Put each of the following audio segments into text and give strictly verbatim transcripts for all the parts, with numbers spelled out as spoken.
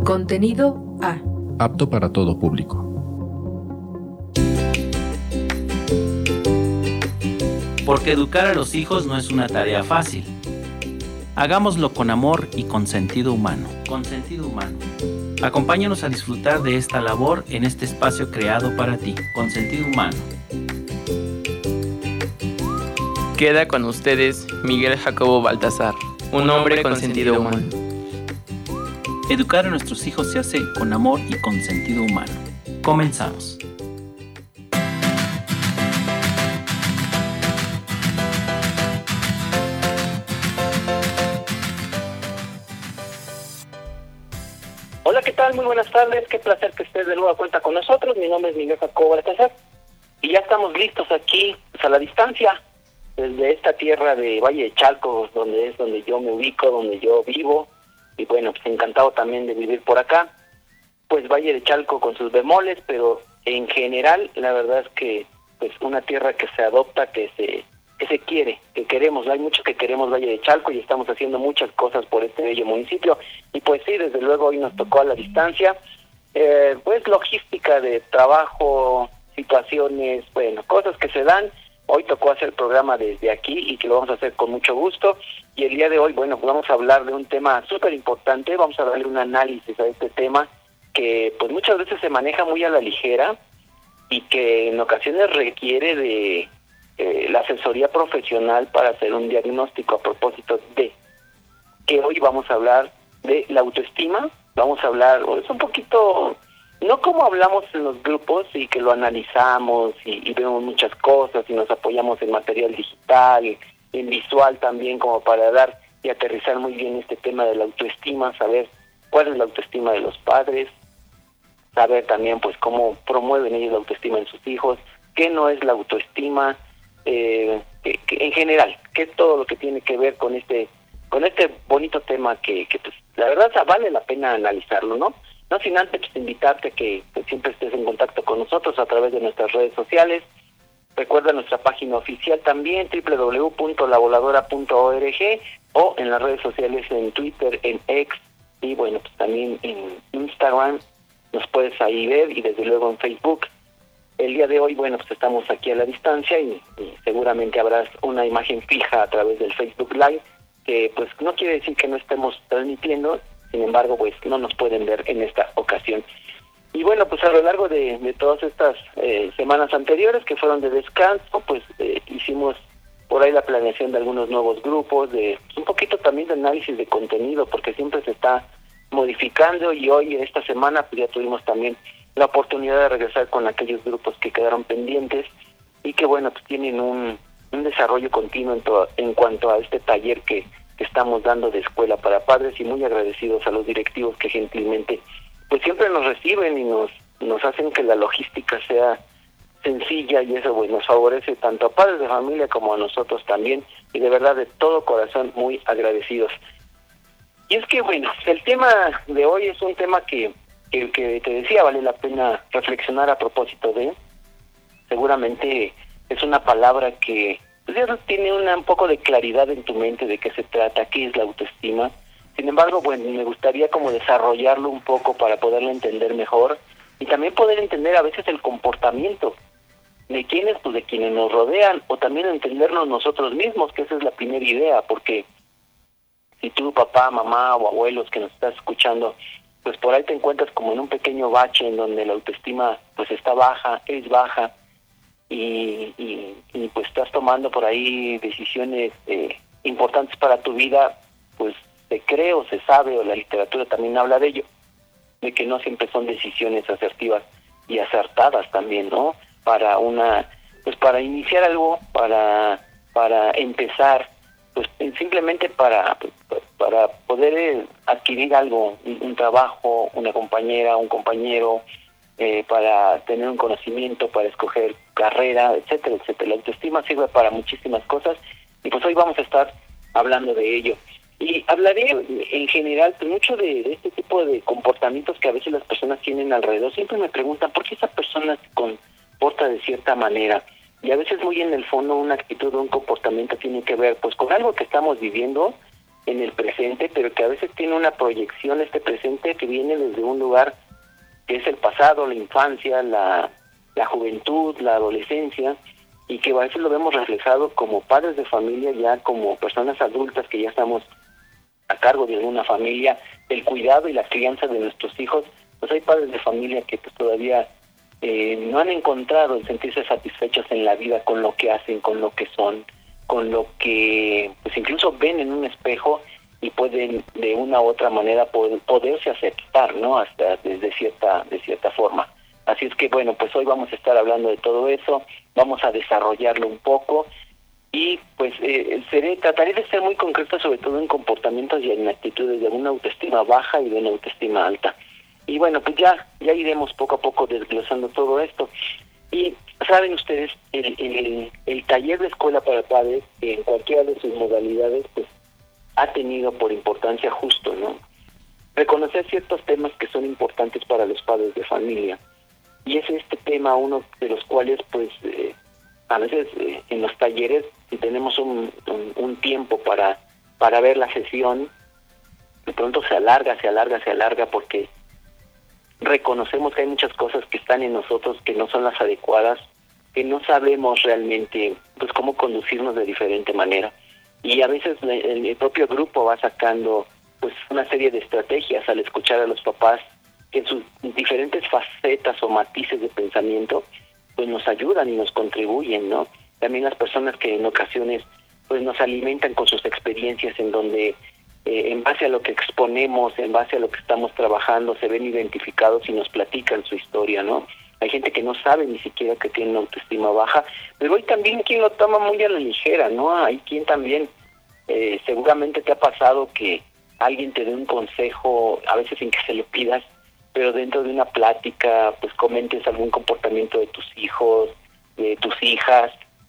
Contenido A. Apto para todo público. Porque educar a los hijos no es una tarea fácil. Hagámoslo con amor y con sentido humano. Con sentido humano. Acompáñanos a disfrutar de esta labor en este espacio creado para ti, con sentido humano. Queda con ustedes Miguel Jacobo Baltasar, un hombre con sentido humano. Educar a nuestros hijos se hace con amor y con sentido humano. Comenzamos. Hola, ¿qué tal? Muy buenas tardes. Qué placer que estés de nuevo cuenta con nosotros. Mi nombre es Miguel Jacobo Baltasar y ya estamos listos aquí, pues, a la distancia, desde esta tierra de Valle de Chalco, donde es donde yo me ubico, donde yo vivo. Y bueno, pues encantado también de vivir por acá. Pues Valle de Chalco con sus bemoles, pero en general la verdad es que pues una tierra que se adopta, que se que se quiere, que queremos. Hay mucho que queremos Valle de Chalco y estamos haciendo muchas cosas por este bello municipio. Y pues sí, desde luego hoy nos tocó a la distancia, eh, pues logística de trabajo, situaciones, bueno, cosas que se dan. Hoy tocó hacer el programa desde aquí y que lo vamos a hacer con mucho gusto. Y el día de hoy, bueno, pues vamos a hablar de un tema súper importante, vamos a darle un análisis a este tema que pues muchas veces se maneja muy a la ligera y que en ocasiones requiere de eh, la asesoría profesional para hacer un diagnóstico a propósito de que hoy vamos a hablar de la autoestima. Vamos a hablar, es un poquito, no como hablamos en los grupos y que lo analizamos y, y vemos muchas cosas y nos apoyamos en material digital, en visual también, como para dar y aterrizar muy bien este tema de la autoestima, saber cuál es la autoestima de los padres, saber también pues cómo promueven ellos la autoestima en sus hijos, qué no es la autoestima, eh, que, que en general, qué es todo lo que tiene que ver con este con este bonito tema que, que pues la verdad vale la pena analizarlo, ¿no? No sin antes pues, invitarte que, que siempre estés en contacto con nosotros a través de nuestras redes sociales. Recuerda nuestra página oficial también, doble u doble u doble u punto la voladora punto org, o en las redes sociales en Twitter, en X, y bueno, pues también en Instagram nos puedes ahí ver, y desde luego en Facebook. El día de hoy, bueno, pues estamos aquí a la distancia y, y seguramente habrás una imagen fija a través del Facebook Live, que pues no quiere decir que no estemos transmitiendo, sin embargo, pues no nos pueden ver en esta ocasión. Y bueno, pues a lo largo de, de todas estas eh, semanas anteriores que fueron de descanso, pues eh, hicimos por ahí la planeación de algunos nuevos grupos, de un poquito también de análisis de contenido, porque siempre se está modificando, y hoy, esta semana, pues ya tuvimos también la oportunidad de regresar con aquellos grupos que quedaron pendientes y que bueno, pues tienen un, un desarrollo continuo en, to- en cuanto a este taller que, que estamos dando de escuela para padres, y muy agradecidos a los directivos que gentilmente pues siempre nos reciben y nos nos hacen que la logística sea sencilla, y eso pues nos favorece tanto a padres de familia como a nosotros también, y de verdad de todo corazón muy agradecidos. Y es que bueno, el tema de hoy es un tema que, que, que te decía, vale la pena reflexionar a propósito de. Seguramente es una palabra que pues, ya tiene una, un poco de claridad en tu mente de qué se trata, qué es la autoestima. Sin embargo, bueno, me gustaría como desarrollarlo un poco para poderlo entender mejor y también poder entender a veces el comportamiento de quienes, pues de quienes nos rodean, o también entendernos nosotros mismos, que esa es la primera idea, porque si tú, papá, mamá o abuelos que nos estás escuchando, pues por ahí te encuentras como en un pequeño bache en donde la autoestima pues está baja, es baja, y, y, y pues estás tomando por ahí decisiones eh, importantes para tu vida, pues se cree o se sabe, o la literatura también habla de ello, de que no siempre son decisiones asertivas y acertadas también, ¿no? Para una, pues para iniciar algo, para para empezar, pues simplemente para para poder adquirir algo, un, un trabajo, una compañera, un compañero, eh, para tener un conocimiento, para escoger carrera, etcétera, etcétera. La autoestima sirve para muchísimas cosas, y pues hoy vamos a estar hablando de ello. Y hablaré en general mucho de, de este tipo de comportamientos que a veces las personas tienen alrededor. Siempre me preguntan por qué esa persona se comporta de cierta manera. Y a veces muy en el fondo una actitud o un comportamiento tiene que ver pues con algo que estamos viviendo, en el presente, pero que a veces tiene una proyección este presente que viene desde un lugar que es el pasado, la infancia, la, la juventud, la adolescencia, y que a veces lo vemos reflejado como padres de familia, ya como personas adultas que ya estamos a cargo de alguna familia, del cuidado y la crianza de nuestros hijos. Pues hay padres de familia que pues todavía eh, no han encontrado el sentirse satisfechos en la vida con lo que hacen, con lo que son, con lo que pues incluso ven en un espejo y pueden de una u otra manera poder, poderse aceptar, ¿no? Hasta desde cierta, de cierta forma. Así es que bueno, pues hoy vamos a estar hablando de todo eso, vamos a desarrollarlo un poco y pues eh, seré, trataré de ser muy concreto sobre todo en comportamientos y en actitudes de una autoestima baja y de una autoestima alta. Y bueno, pues ya, ya iremos poco a poco desglosando todo esto. Y saben ustedes, el, el, el taller de escuela para padres, en cualquiera de sus modalidades, pues ha tenido por importancia justo, ¿no? Reconocer ciertos temas que son importantes para los padres de familia. Y es este tema uno de los cuales, pues, eh, a veces eh, en los talleres, si tenemos un, un, un tiempo para, para ver la sesión, de pronto se alarga, se alarga, se alarga, porque reconocemos que hay muchas cosas que están en nosotros que no son las adecuadas, que no sabemos realmente pues cómo conducirnos de diferente manera. Y a veces el, el propio grupo va sacando pues una serie de estrategias al escuchar a los papás que en sus diferentes facetas o matices de pensamiento pues nos ayudan y nos contribuyen, ¿no? También las personas que en ocasiones pues nos alimentan con sus experiencias en donde Eh, en base a lo que exponemos, en base a lo que estamos trabajando, se ven identificados y nos platican su historia, ¿no? Hay gente que no sabe ni siquiera que tiene una autoestima baja, pero hay también quien lo toma muy a la ligera, ¿no? Hay quien también, eh, seguramente te ha pasado que alguien te dé un consejo, a veces sin que se lo pidas, pero dentro de una plática, pues comentes algún comportamiento de tus hijos, de tus hijas,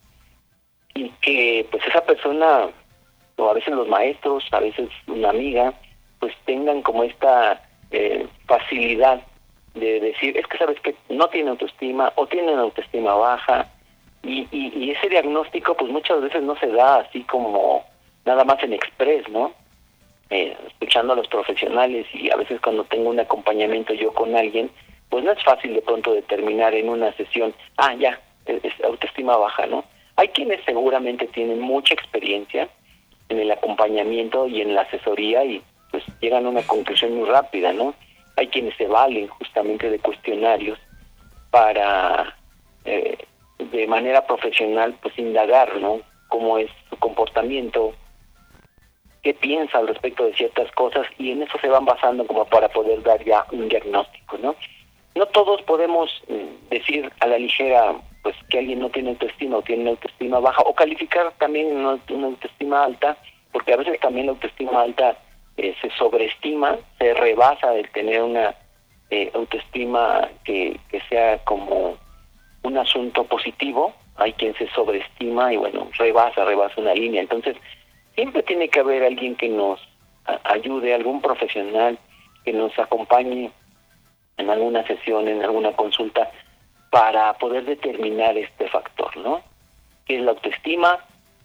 y que pues esa persona, o a veces los maestros, a veces una amiga, pues tengan como esta eh, facilidad de decir, es que sabes que no tiene autoestima o tiene una autoestima baja, y, y, y ese diagnóstico pues muchas veces no se da así como nada más en express, ¿no? Eh, escuchando a los profesionales, y a veces cuando tengo un acompañamiento yo con alguien, pues no es fácil de pronto determinar en una sesión, ah, ya, es, es autoestima baja, ¿no? Hay quienes seguramente tienen mucha experiencia en el acompañamiento y en la asesoría y pues llegan a una conclusión muy rápida, ¿no? Hay quienes se valen justamente de cuestionarios para eh, de manera profesional pues indagar, ¿no? Cómo es su comportamiento, qué piensa al respecto de ciertas cosas, y en eso se van basando como para poder dar ya un diagnóstico, ¿no? No todos podemos eh, decir a la ligera pues que alguien no tiene autoestima o tiene una autoestima baja, o calificar también una, una autoestima alta, porque a veces también la autoestima alta eh, se sobreestima, se rebasa el tener una eh, autoestima que, que sea como un asunto positivo. Hay quien se sobreestima y bueno, rebasa, rebasa una línea. Entonces, siempre tiene que haber alguien que nos a, ayude, algún profesional que nos acompañe en alguna sesión, en alguna consulta, para poder determinar este factor, ¿no? ¿Qué es la autoestima?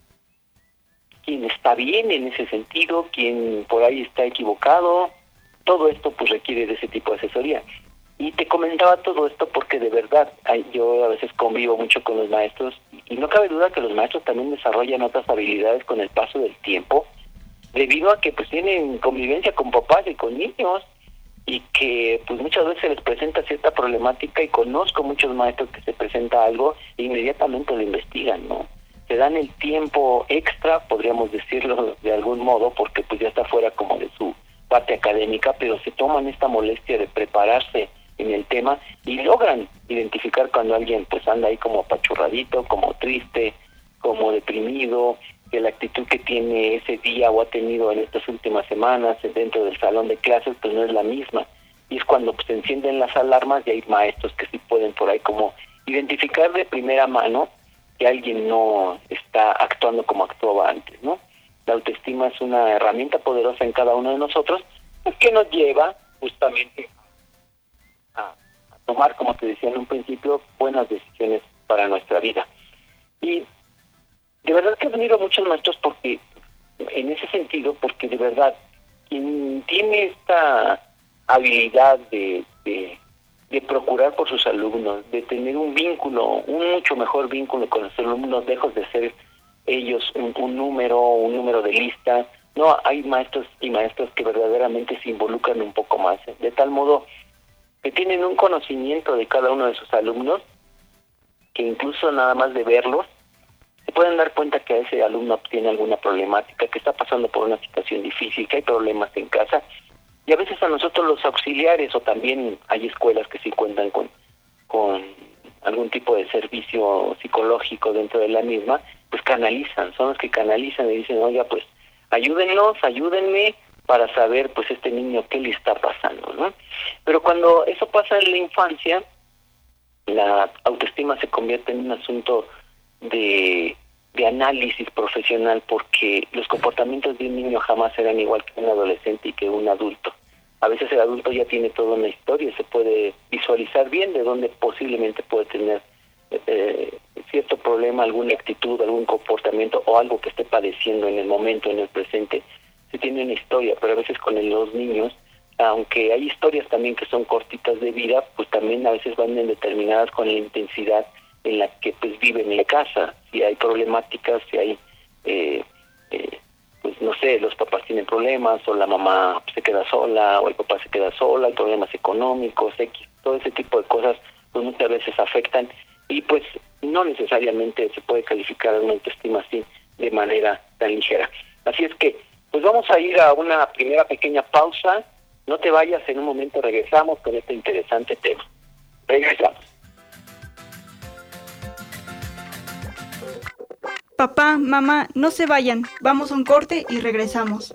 ¿Quién está bien en ese sentido? ¿Quién por ahí está equivocado? Todo esto pues requiere de ese tipo de asesoría. Y te comentaba todo esto porque de verdad yo a veces convivo mucho con los maestros, y no cabe duda que los maestros también desarrollan otras habilidades con el paso del tiempo, debido a que pues tienen convivencia con papás y con niños, y que pues muchas veces se les presenta cierta problemática, y conozco muchos maestros que se presenta algo e inmediatamente lo investigan, ¿no? Se dan el tiempo extra, podríamos decirlo de algún modo, porque pues ya está fuera como de su parte académica, pero se toman esta molestia de prepararse en el tema y logran identificar cuando alguien pues anda ahí como apachurradito, como triste, como deprimido, que la actitud que tiene ese día o ha tenido en estas últimas semanas dentro del salón de clases pues no es la misma, y es cuando pues, se encienden las alarmas, y hay maestros que sí pueden por ahí como identificar de primera mano que alguien no está actuando como actuaba antes, ¿no? La autoestima es una herramienta poderosa en cada uno de nosotros, pues, que nos lleva justamente a, a tomar, como te decía en un principio, buenas decisiones para nuestra vida. Y de verdad que admiro a muchos maestros porque en ese sentido, porque de verdad, quien tiene esta habilidad de, de, de procurar por sus alumnos, de tener un vínculo, un mucho mejor vínculo con los alumnos, lejos de ser ellos un, un número, un número de lista. No, hay maestros y maestras que verdaderamente se involucran un poco más, ¿eh? De tal modo que tienen un conocimiento de cada uno de sus alumnos, que incluso nada más de verlos, se pueden dar cuenta que ese alumno tiene alguna problemática, que está pasando por una situación difícil, que hay problemas en casa, y a veces a nosotros los auxiliares, o también hay escuelas que sí cuentan con, con algún tipo de servicio psicológico dentro de la misma, pues canalizan, son los que canalizan y dicen, oiga, pues ayúdennos, ayúdenme para saber, pues, este niño qué le está pasando, ¿no? Pero cuando eso pasa en la infancia, la autoestima se convierte en un asunto de, de análisis profesional, porque los comportamientos de un niño jamás serán igual que un adolescente y que un adulto. A veces el adulto ya tiene toda una historia, se puede visualizar bien de dónde posiblemente puede tener eh, cierto problema, alguna actitud, algún comportamiento o algo que esté padeciendo en el momento, en el presente. Se tiene una historia, pero a veces con los niños, aunque hay historias también que son cortitas de vida, pues también a veces van determinadas con la intensidad en la que pues viven en la casa. Si hay problemáticas, si hay, eh, eh, pues no sé, los papás tienen problemas, o la mamá se queda sola, o el papá se queda sola, hay problemas económicos, X, todo ese tipo de cosas, pues muchas veces afectan, y pues no necesariamente se puede calificar una autoestima así de manera tan ligera. Así es que, pues vamos a ir a una primera pequeña pausa. No te vayas, en un momento regresamos con este interesante tema. Regresamos. Papá, mamá, no se vayan. Vamos a un corte y regresamos.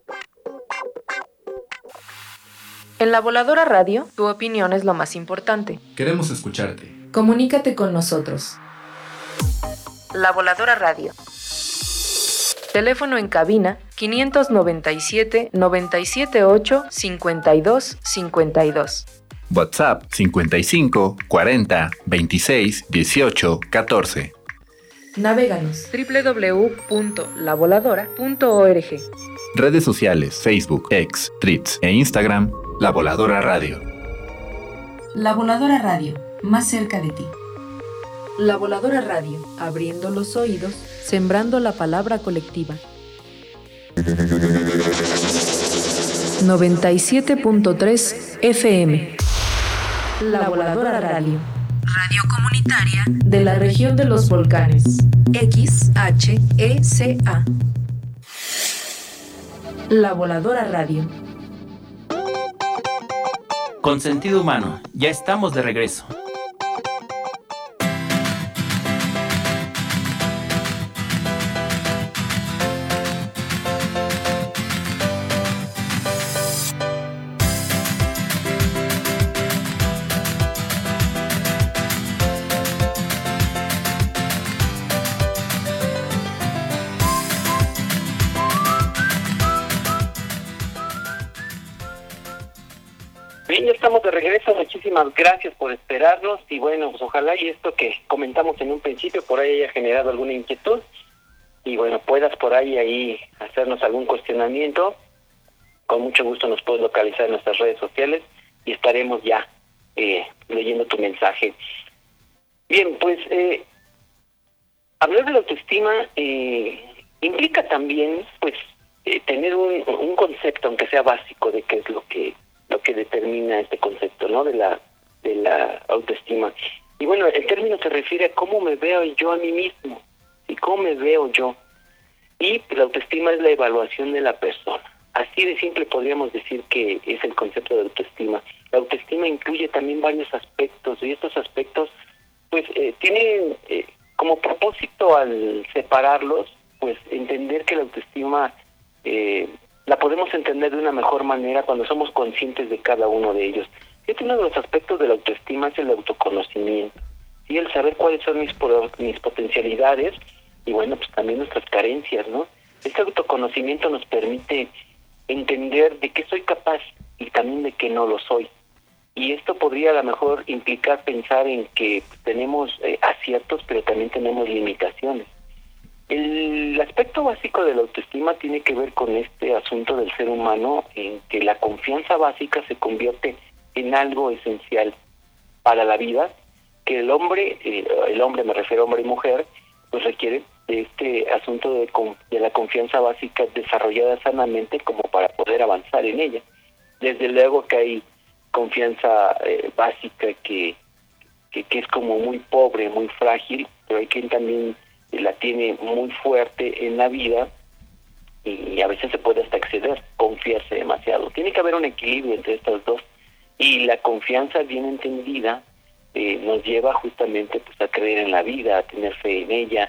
En La Voladora Radio, tu opinión es lo más importante. Queremos escucharte. Comunícate con nosotros. La Voladora Radio. Teléfono en cabina quinientos noventa y siete, noventa y siete ocho, cincuenta y dos, cincuenta y dos. WhatsApp cincuenta y cinco, cuarenta, veintiséis, dieciocho, catorce. Navéganos doble u doble u doble u punto la voladora punto org. Redes sociales, Facebook, X, Threads e Instagram, La Voladora Radio. La Voladora Radio, más cerca de ti. La Voladora Radio, abriendo los oídos, sembrando la palabra colectiva. noventa y siete punto tres F M. La Voladora Radio. Radio comunitaria de la región de los volcanes. X H E C A. La Voladora Radio. Con sentido humano, ya estamos de regreso. Bien, ya estamos de regreso, muchísimas gracias por esperarnos, y bueno, pues ojalá y esto que comentamos en un principio por ahí haya generado alguna inquietud, y bueno, puedas por ahí ahí hacernos algún cuestionamiento. Con mucho gusto nos puedes localizar en nuestras redes sociales y estaremos ya eh, leyendo tu mensaje. Bien, pues eh, hablar de la autoestima eh, implica también pues eh, tener un, un concepto, aunque sea básico, de qué es lo que lo que determina este concepto, ¿no? De la de la autoestima. Y bueno, el término se refiere a cómo me veo yo a mí mismo, y cómo me veo yo. Y la autoestima es la evaluación de la persona. Así de simple podríamos decir que es el concepto de autoestima. La autoestima incluye también varios aspectos, y estos aspectos pues eh, tienen eh, como propósito, al separarlos, pues entender que la autoestima eh, la podemos entender de una mejor manera cuando somos conscientes de cada uno de ellos. Este uno de los aspectos de la autoestima es el autoconocimiento, y el saber cuáles son mis, mis potencialidades y bueno, pues también nuestras carencias, ¿no? Este autoconocimiento nos permite entender de qué soy capaz y también de qué no lo soy. Y esto podría a lo mejor implicar pensar en que tenemos eh, aciertos, pero también tenemos limitaciones. El aspecto básico de la autoestima tiene que ver con este asunto del ser humano en que la confianza básica se convierte en algo esencial para la vida, que el hombre, eh, el hombre me refiero a hombre y mujer, pues requiere de este asunto de, de la confianza básica desarrollada sanamente como para poder avanzar en ella. Desde luego que hay confianza eh, básica que, que, que es como muy pobre, muy frágil, pero hay quien también la tiene muy fuerte en la vida y a veces se puede hasta exceder, confiarse demasiado. Tiene que haber un equilibrio entre estas dos y la confianza bien entendida eh, nos lleva justamente pues a creer en la vida, a tener fe en ella,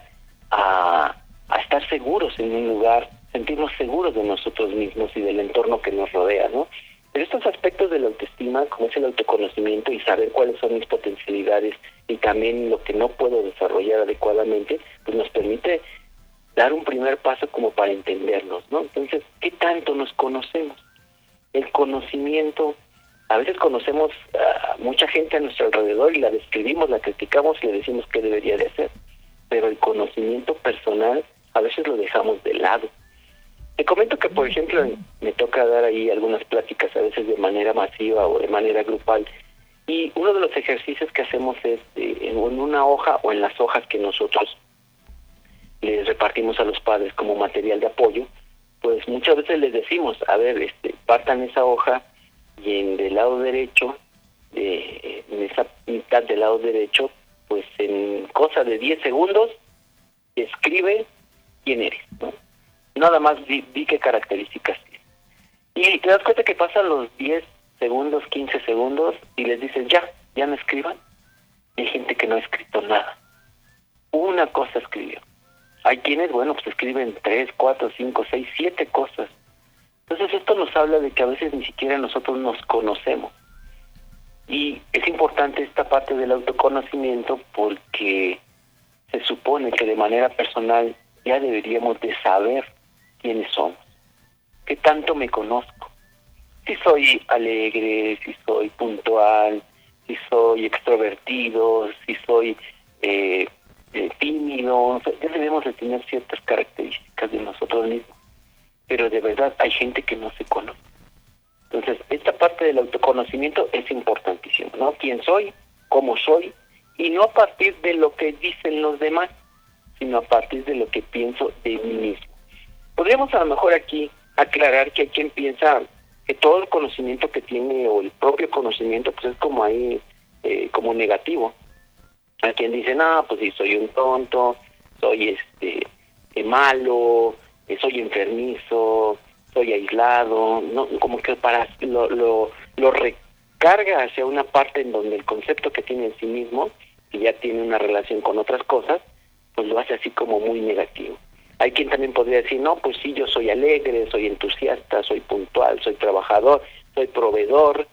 a, a estar seguros en un lugar, sentirnos seguros de nosotros mismos y del entorno que nos rodea, ¿no? Pero estos aspectos de la autoestima, como es el autoconocimiento y saber cuáles son mis potencialidades y también lo que no puedo desarrollar adecuadamente, pues nos permite dar un primer paso como para entendernos, ¿no? Entonces, ¿qué tanto nos conocemos? El conocimiento, a veces conocemos a mucha gente a nuestro alrededor y la describimos, la criticamos y le decimos qué debería de hacer, pero el conocimiento personal a veces lo dejamos de lado. Te comento que, por ejemplo, me toca dar ahí algunas pláticas a veces de manera masiva o de manera grupal y uno de los ejercicios que hacemos es eh, en una hoja o en las hojas que nosotros les repartimos a los padres como material de apoyo, pues muchas veces les decimos, a ver, este, partan esa hoja y en del lado derecho, eh, en esa mitad del lado derecho, pues en cosa de diez segundos, escribe quién eres, ¿no? Nada más di, di qué características tienes. Y te das cuenta que pasan los diez segundos, quince segundos y les dices, ya, ya no escriban. Y hay gente que no ha escrito nada. Una cosa escribió. Hay quienes, bueno, pues escriben tres, cuatro, cinco, seis, siete cosas. Entonces esto nos habla de que a veces ni siquiera nosotros nos conocemos. Y es importante esta parte del autoconocimiento porque se supone que de manera personal ya deberíamos de saber quiénes somos, qué tanto me conozco, si soy alegre, si soy puntual, si soy extrovertido, si soy eh, eh, tímido. Ya debemos de tener ciertas características de nosotros mismos, pero de verdad hay gente que no se conoce. Entonces, esta parte del autoconocimiento es importantísima, ¿no? ¿Quién soy? ¿Cómo soy? Y no a partir de lo que dicen los demás, sino a partir de lo que pienso de mí mismo. Podríamos a lo mejor aquí aclarar que hay quien piensa que todo el conocimiento que tiene o el propio conocimiento pues es como ahí, eh, como negativo. Hay quien dice, no, pues sí, soy un tonto, soy este eh, malo, eh, soy enfermizo, soy aislado, no, como que para lo, lo, lo recarga hacia una parte en donde el concepto que tiene en sí mismo, que ya tiene una relación con otras cosas, pues lo hace así como muy negativo. Hay quien también podría decir, no, pues sí, yo soy alegre, soy entusiasta, soy puntual, soy trabajador, soy proveedor.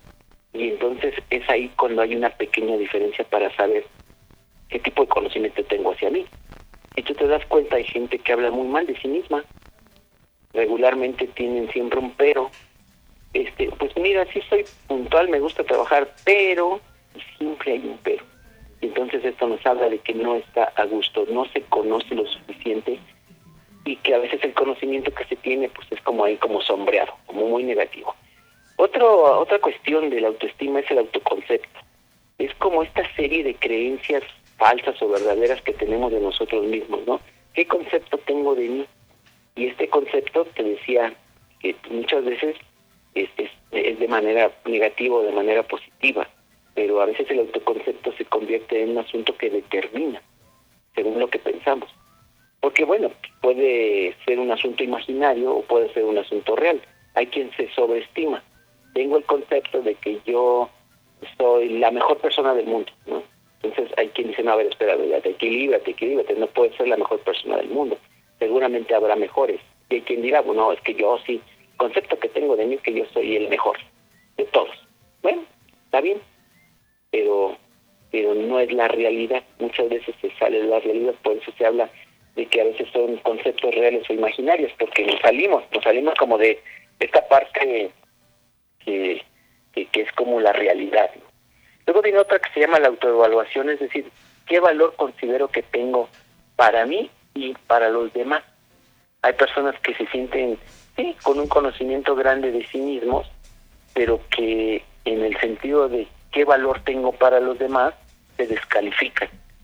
Y entonces es ahí cuando hay una pequeña diferencia para saber qué tipo de conocimiento tengo hacia mí. Y tú te das cuenta, hay gente que habla muy mal de sí misma. Regularmente tienen siempre un pero. Este, pues mira, sí soy puntual, me gusta trabajar, pero, y siempre hay un pero. Entonces esto nos habla de que no está a gusto, no se conoce lo suficiente y que a veces el conocimiento que se tiene pues es como ahí como sombreado, como muy negativo. Otro, otra cuestión de la autoestima es el autoconcepto. Es como esta serie de creencias falsas o verdaderas que tenemos de nosotros mismos, ¿no? ¿Qué concepto tengo de mí? Y este concepto, te decía, que muchas veces es, es, es de manera negativa o de manera positiva. Pero a veces el autoconcepto se convierte en un asunto que determina, según lo que pensamos. Porque, bueno, puede ser un asunto imaginario o puede ser un asunto real. Hay quien se sobreestima. Tengo el concepto de que yo soy la mejor persona del mundo, ¿no? Entonces hay quien dice, no, a ver, espera, equilíbrate, equilíbrate, no puedes ser la mejor persona del mundo. Seguramente habrá mejores. Y hay quien dirá, bueno, es que yo sí, el concepto que tengo de mí es que yo soy el mejor de todos. Bueno, está bien. pero pero no es la realidad. Muchas veces se sale de la realidad, por eso se habla de que a veces son conceptos reales o imaginarios, porque nos salimos, nos salimos como de esta parte que, que, que es como la realidad, ¿no? Luego viene otra que se llama la autoevaluación, es decir, ¿qué valor considero que tengo para mí y para los demás. Hay personas que se sienten, sí, con un conocimiento grande de sí mismos, pero que en el sentido de qué valor tengo para los demás, se descalifican.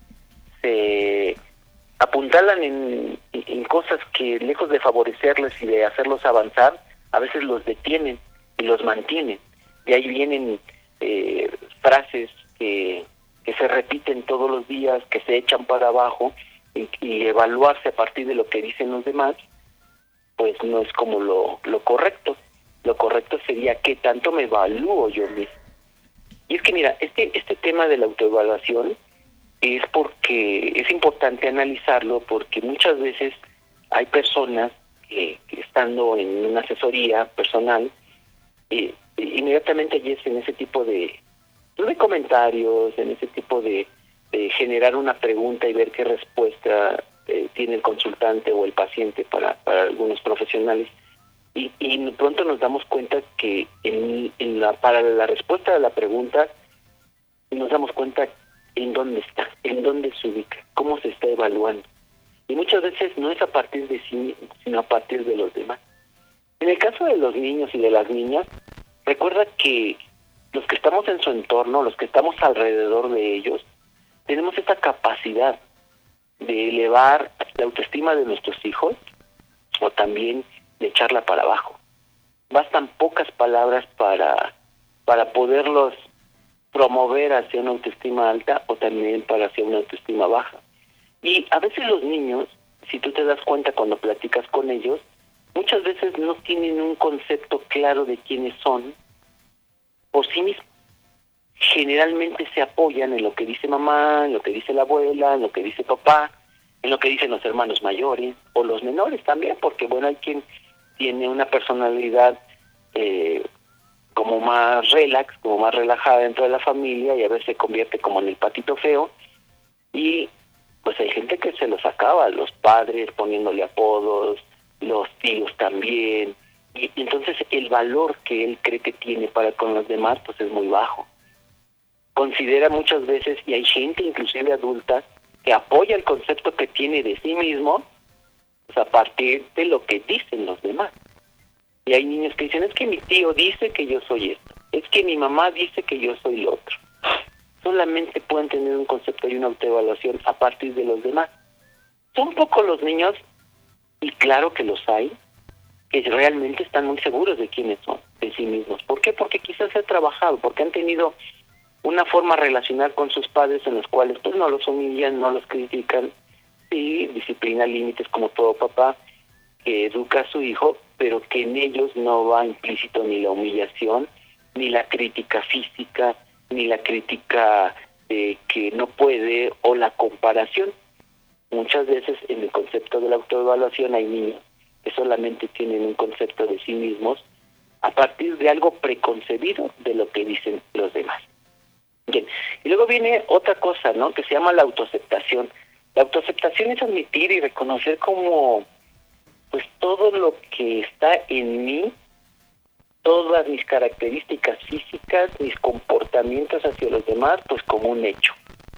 Se apuntalan en, en cosas que, lejos de favorecerles y de hacerlos avanzar, a veces los detienen y los mantienen. De ahí vienen eh, frases que, que se repiten todos los días, que se echan para abajo, y, y evaluarse a partir de lo que dicen los demás, pues no es como lo, lo correcto. Lo correcto sería qué tanto me evalúo yo mismo. Y es que mira, este, este tema de la autoevaluación es porque es importante analizarlo, porque muchas veces hay personas que, que estando en una asesoría personal, eh, inmediatamente ya es en ese tipo de, de comentarios, en ese tipo de, de generar una pregunta y ver qué respuesta eh, tiene el consultante o el paciente para, para algunos profesionales. Y, y pronto nos damos cuenta que en, en la, para la respuesta a la pregunta nos damos cuenta en dónde está, en dónde se ubica, cómo se está evaluando. Y muchas veces no es a partir de sí, sino a partir de los demás. En el caso de los niños y de las niñas, recuerda que los que estamos en su entorno, los que estamos alrededor de ellos, tenemos esta capacidad de elevar la autoestima de nuestros hijos o también de echarla para abajo. Bastan pocas palabras para, para poderlos promover hacia una autoestima alta o también para hacia una autoestima baja. Y a veces los niños, si tú te das cuenta cuando platicas con ellos, muchas veces no tienen un concepto claro de quiénes son por sí mismos. Generalmente se apoyan en lo que dice mamá, en lo que dice la abuela, en lo que dice papá, en lo que dicen los hermanos mayores o los menores también, porque bueno, hay quien tiene una personalidad eh, como más relax, como más relajada dentro de la familia y a veces se convierte como en el patito feo, y pues hay gente que se los acaba, los padres poniéndole apodos, los tíos también, y, y entonces el valor que él cree que tiene para con los demás pues es muy bajo. Considera muchas veces, y hay gente inclusive adulta que apoya el concepto que tiene de sí mismo pues, a partir de lo que dicen los demás. Y hay niños que dicen, es que mi tío dice que yo soy esto, es que mi mamá dice que yo soy lo otro. Solamente pueden tener un concepto y una autoevaluación a partir de los demás. Son pocos los niños, y claro que los hay, que realmente están muy seguros de quiénes son, de sí mismos. ¿Por qué? Porque quizás se ha trabajado, porque han tenido una forma de relacionar con sus padres en los cuales pues no los humillan, no los critican, sí, disciplina, límites como todo papá que educa a su hijo, pero que en ellos no va implícito ni la humillación, ni la crítica física, ni la crítica de que no puede o la comparación. Muchas veces en el concepto de la autoevaluación hay niños que solamente tienen un concepto de sí mismos a partir de algo preconcebido de lo que dicen los demás. Bien, y luego viene otra cosa, ¿no?, que se llama la autoaceptación. La autoaceptación es admitir y reconocer como pues todo lo que está en mí, todas mis características físicas, mis comportamientos hacia los demás, pues como un hecho.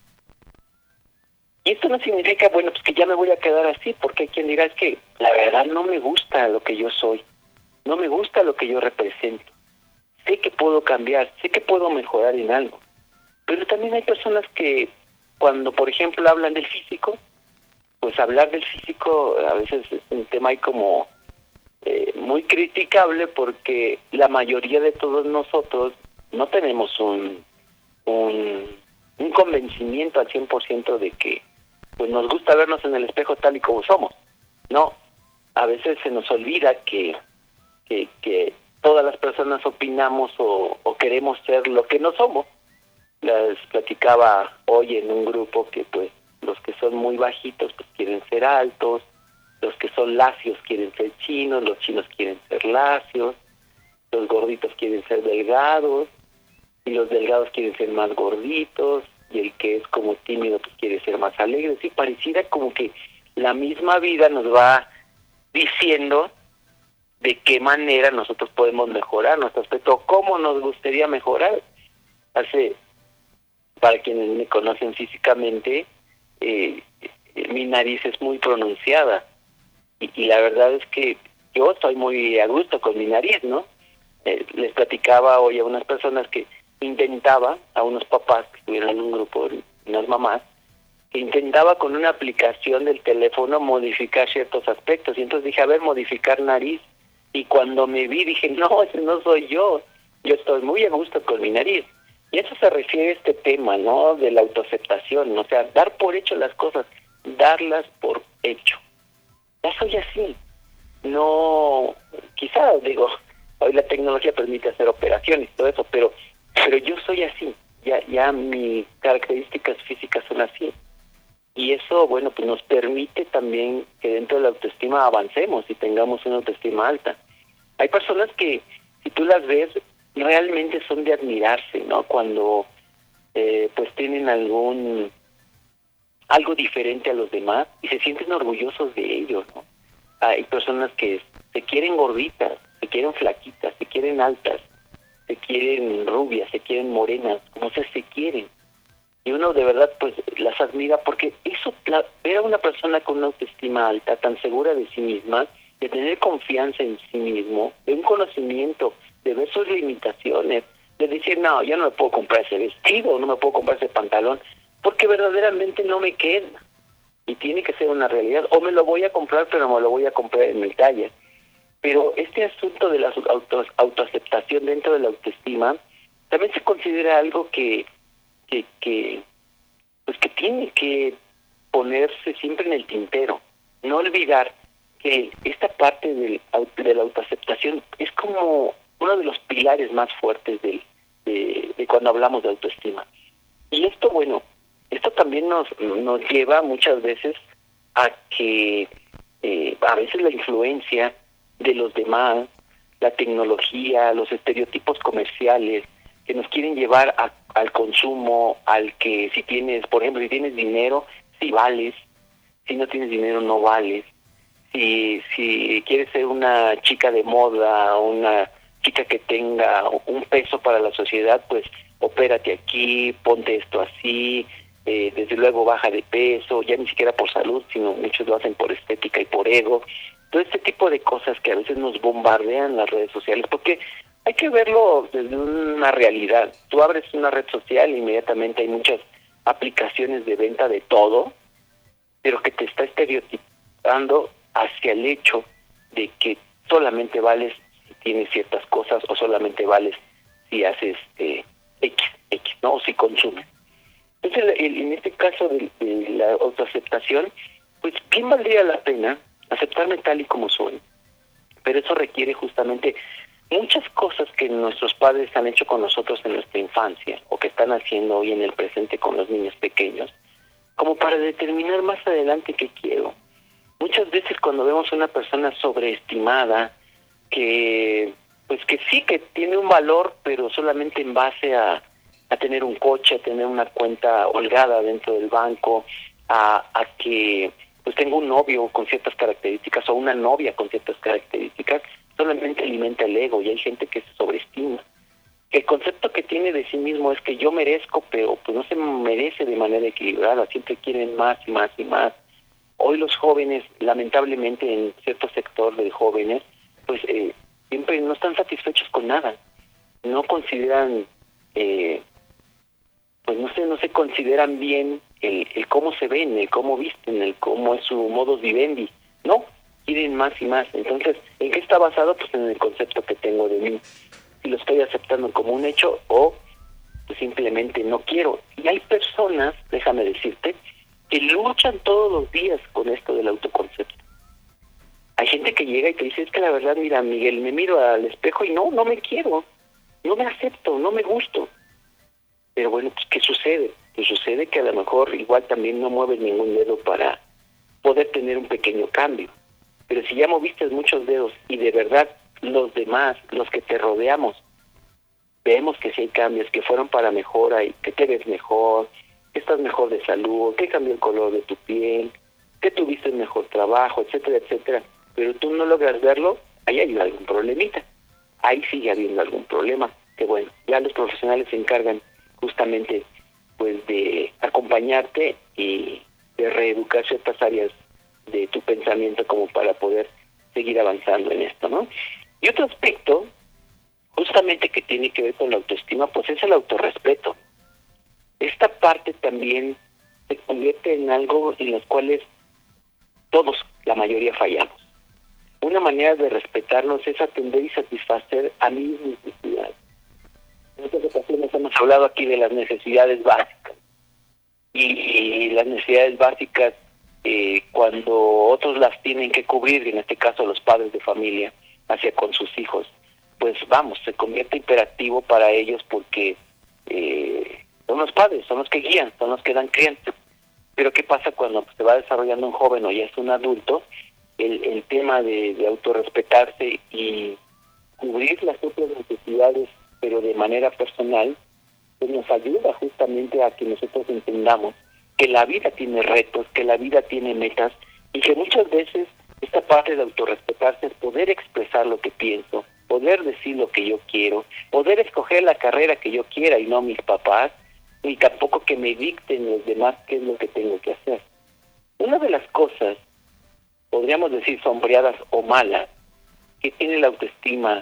Y esto no significa, bueno, pues que ya me voy a quedar así, porque hay quien dirá, es que la verdad no me gusta lo que yo soy, no me gusta lo que yo represento. Sé que puedo cambiar, sé que puedo mejorar en algo. Pero también hay personas que cuando, por ejemplo, hablan del físico, pues hablar del físico a veces es un tema ahí como eh, muy criticable, porque la mayoría de todos nosotros no tenemos un, un, un convencimiento al cien por ciento de que pues nos gusta vernos en el espejo tal y como somos. No, a veces se nos olvida que, que, que todas las personas opinamos o, o queremos ser lo que no somos. Les platicaba hoy en un grupo que pues los que son muy bajitos pues quieren ser altos, los que son lacios quieren ser chinos, los chinos quieren ser lacios, los gorditos quieren ser delgados y los delgados quieren ser más gorditos, y el que es como tímido pues quiere ser más alegre. Sí, pareciera como que la misma vida nos va diciendo de qué manera nosotros podemos mejorar nuestro aspecto, cómo nos gustaría mejorar. Hace, para quienes me conocen físicamente, eh, eh, mi nariz es muy pronunciada. Y, y la verdad es que yo estoy muy a gusto con mi nariz, ¿no? Eh, les platicaba hoy a unas personas que intentaba, a unos papás que estuvieron en un grupo, unas mamás, que intentaba con una aplicación del teléfono modificar ciertos aspectos. Y entonces dije, a ver, modificar nariz. Y cuando me vi dije, no, ese no soy yo. Yo estoy muy a gusto con mi nariz. Y eso se refiere a este tema, ¿no? De la autoaceptación. O sea, dar por hecho las cosas, darlas por hecho. Ya soy así. No, quizá, digo, hoy la tecnología permite hacer operaciones y todo eso, pero pero yo soy así. Ya ya mis características físicas son así. Y eso, bueno, pues nos permite también que dentro de la autoestima avancemos y tengamos una autoestima alta. Hay personas que, si tú las ves, realmente son de admirarse, ¿no? Cuando, eh, pues, tienen algún, algo diferente a los demás y se sienten orgullosos de ellos, ¿no? Hay personas que se quieren gorditas, se quieren flaquitas, se quieren altas, se quieren rubias, se quieren morenas, como sea, se quieren. Y uno de verdad pues las admira porque eso, la, ver a una persona con una autoestima alta, tan segura de sí misma, de tener confianza en sí mismo, de un conocimiento, de ver sus limitaciones, de decir, no, yo no me puedo comprar ese vestido, no me puedo comprar ese pantalón, porque verdaderamente no me queda. Y tiene que ser una realidad. O me lo voy a comprar, pero me lo voy a comprar en mi talla. Pero este asunto de la auto, autoaceptación dentro de la autoestima también se considera algo que que, que pues que tiene que ponerse siempre en el tintero. No olvidar que esta parte del, de la autoaceptación es como uno de los pilares más fuertes del, de, de cuando hablamos de autoestima. Y esto, bueno, esto también nos, nos lleva muchas veces a que eh, a veces la influencia de los demás, la tecnología, los estereotipos comerciales que nos quieren llevar a, al consumo, al que si tienes, por ejemplo, si tienes dinero, si vales, si no tienes dinero no vales, si si quieres ser una chica de moda, una chica que tenga un peso para la sociedad, pues opérate aquí, ponte esto así, eh, desde luego baja de peso, ya ni siquiera por salud, sino muchos lo hacen por estética y por ego. Todo este tipo de cosas que a veces nos bombardean las redes sociales, porque hay que verlo desde una realidad. Tú abres una red social e inmediatamente hay muchas aplicaciones de venta de todo, pero que te está estereotipando hacia el hecho de que solamente vales si tienes ciertas cosas o solamente vales si haces eh, X, X, ¿no? O si consumes. Entonces, en este caso de, de la autoaceptación, pues bien valdría la pena aceptarme tal y como soy, pero eso requiere justamente muchas cosas que nuestros padres han hecho con nosotros en nuestra infancia o que están haciendo hoy en el presente con los niños pequeños, como para determinar más adelante qué quiero. Muchas veces cuando vemos a una persona sobreestimada, que pues que sí que tiene un valor, pero solamente en base a, a tener un coche, a tener una cuenta holgada dentro del banco, a, a que pues tengo un novio con ciertas características o una novia con ciertas características, solamente alimenta el ego y hay gente que se sobreestima. El concepto que tiene de sí mismo es que yo merezco, pero pues no se merece de manera equilibrada, siempre quieren más y más y más. Hoy los jóvenes, lamentablemente en cierto sector de jóvenes, pues eh, siempre no están satisfechos con nada, no consideran, eh, pues no sé, no se consideran bien el, el cómo se ven, el cómo visten, el cómo es su modus vivendi, no, quieren más y más. Entonces, ¿en qué está basado? Pues en el concepto que tengo de mí. Si lo estoy aceptando como un hecho o pues simplemente no quiero. Y hay personas, déjame decirte, que luchan todos los días con esto del autoconcepto. Hay gente que llega y te dice, es que la verdad, mira, Miguel, me miro al espejo y no, no me quiero, no me acepto, no me gusto. Pero bueno, pues ¿qué sucede? Pues sucede que a lo mejor igual también no mueves ningún dedo para poder tener un pequeño cambio. Pero si ya moviste muchos dedos y de verdad los demás, los que te rodeamos, vemos que sí hay cambios, que fueron para mejora y que te ves mejor, que estás mejor de salud, que cambió el color de tu piel, que tuviste un mejor trabajo, etcétera, etcétera, pero tú no logras verlo, ahí hay algún problemita, ahí sigue habiendo algún problema, que bueno, ya los profesionales se encargan justamente pues de acompañarte y de reeducar ciertas áreas de tu pensamiento como para poder seguir avanzando en esto, ¿no? Y otro aspecto, justamente que tiene que ver con la autoestima, pues es el autorrespeto. Esta parte también se convierte en algo en los cuales todos, la mayoría, fallamos. Una manera de respetarnos es atender y satisfacer a mis necesidades. En otras ocasiones hemos hablado aquí de las necesidades básicas. Y, y las necesidades básicas, eh, cuando otros las tienen que cubrir, en este caso los padres de familia, hacia con sus hijos, pues vamos, se convierte imperativo para ellos porque eh, son los padres, son los que guían, son los que dan crianza. Pero ¿qué pasa cuando se va desarrollando un joven o ya es un adulto? El, el tema de, de autorrespetarse y cubrir las propias necesidades, pero de manera personal, pues nos ayuda justamente a que nosotros entendamos que la vida tiene retos, que la vida tiene metas, y que muchas veces esta parte de autorrespetarse es poder expresar lo que pienso, poder decir lo que yo quiero, poder escoger la carrera que yo quiera y no mis papás, ni tampoco que me dicten los demás qué es lo que tengo que hacer. Una de las cosas, podríamos decir sombreadas o malas, que tiene la autoestima,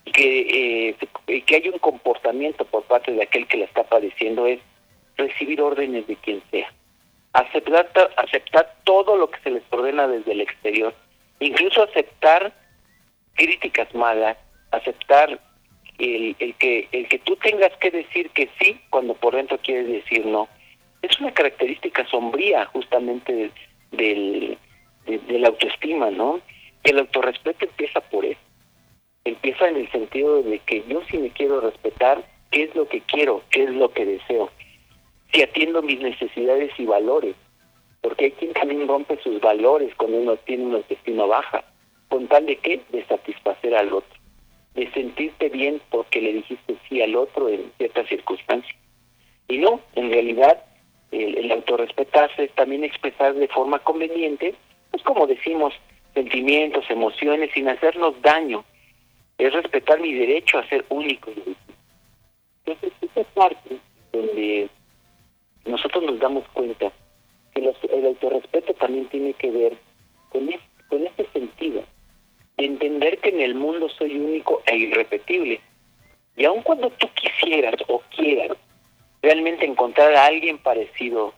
que, eh, que hay un comportamiento por parte de aquel que la está padeciendo, es recibir órdenes de quien sea. Aceptar, aceptar todo lo que se les ordena desde el exterior, incluso aceptar críticas malas, aceptar el, el que el que tú tengas que decir que sí cuando por dentro quieres decir no. Es una característica sombría justamente del, del, de, de la autoestima, ¿no? Que el autorrespeto empieza por eso. Empieza en el sentido de que yo sí me quiero respetar, qué es lo que quiero, qué es lo que deseo. Si atiendo mis necesidades y valores, porque hay quien también rompe sus valores cuando uno tiene una autoestima baja, con tal de qué, de satisfacer al otro, de sentirte bien porque le dijiste sí al otro en ciertas circunstancias. Y no, en realidad, el, el autorrespetarse es también expresar de forma conveniente, pues como decimos, sentimientos, emociones, sin hacernos daño. Es respetar mi derecho a ser único. Entonces, esa parte donde nosotros nos damos cuenta que los, el autorrespeto también tiene que ver con, es, con este sentido de entender que en el mundo soy único e irrepetible. Y aun cuando tú quisieras o quieras realmente encontrar a alguien parecido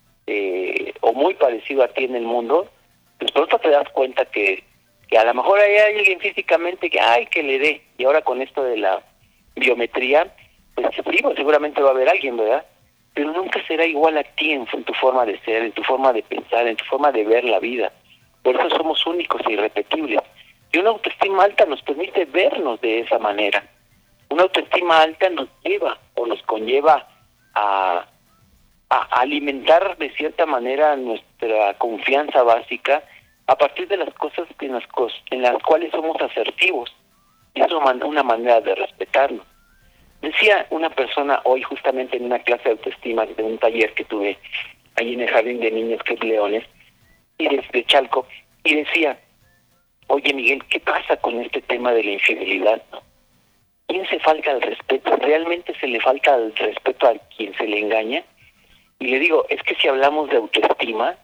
eh, o muy parecido a ti en el mundo, pues pronto te das cuenta que, que a lo mejor hay alguien físicamente que ay que le dé, y ahora con esto de la biometría, pues primo, seguramente va a haber alguien, ¿verdad? Pero nunca será igual a ti en, en tu forma de ser, en tu forma de pensar, en tu forma de ver la vida. Por eso somos únicos e irrepetibles. Y una autoestima alta nos permite vernos de esa manera. Una autoestima alta nos lleva o nos conlleva a, a alimentar de cierta manera nuestra confianza básica a partir de las cosas en las, en las cuales somos asertivos. Y es una manera de respetarnos. Decía una persona hoy justamente en una clase de autoestima de un taller que tuve ahí en el Jardín de Niños que es Leones, y desde Chalco, y decía, oye Miguel, ¿qué pasa con este tema de la infidelidad? ¿Quién se falta al respeto? ¿Realmente se le falta el respeto a quien se le engaña? Y le digo, es que si hablamos de autoestima,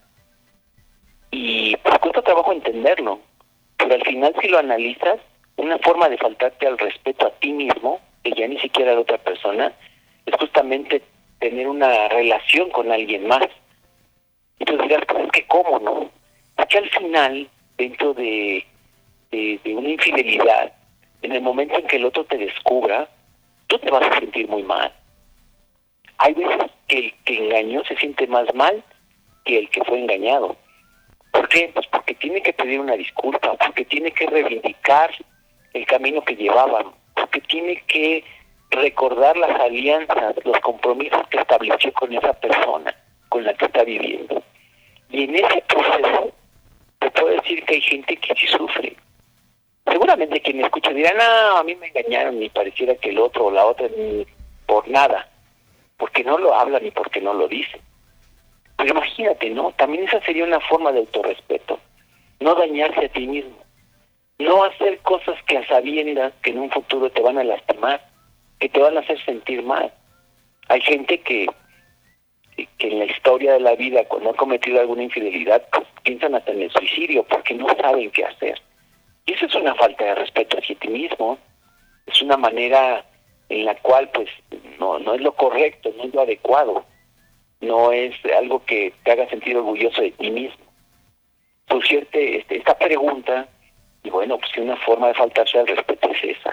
y pues cuesta trabajo entenderlo, pero al final si lo analizas, una forma de faltarte al respeto a ti mismo, que ya ni siquiera a la otra persona, es justamente tener una relación con alguien más. Y tú dirás, pues es que cómo, ¿no? Porque al final, dentro de, de, de una infidelidad, en el momento en que el otro te descubra, tú te vas a sentir muy mal. Hay veces que el que engañó se siente más mal que el que fue engañado. ¿Por qué? Pues porque tiene que pedir una disculpa, porque tiene que reivindicar el camino que llevaban, porque tiene que recordar las alianzas, los compromisos que estableció con esa persona con la que está viviendo. Y en ese proceso, te puedo decir que hay gente que sí sufre. Seguramente quien me escucha dirá, no, a mí me engañaron, ni pareciera que el otro o la otra, ni por nada, porque no lo habla ni porque no lo dice. Pero imagínate, ¿no? También esa sería una forma de autorrespeto. No dañarse a ti mismo. No hacer cosas que a sabiendas que en un futuro te van a lastimar, que te van a hacer sentir mal. Hay gente que que en la historia de la vida, cuando han cometido alguna infidelidad, pues piensan hasta en el suicidio porque no saben qué hacer. Y eso es una falta de respeto hacia ti mismo. Es una manera en la cual pues no, no es lo correcto, no es lo adecuado. No es algo que te haga sentir orgulloso de ti mismo. Surgió este, este, esta pregunta, y bueno, pues que una forma de faltarse al respeto es esa.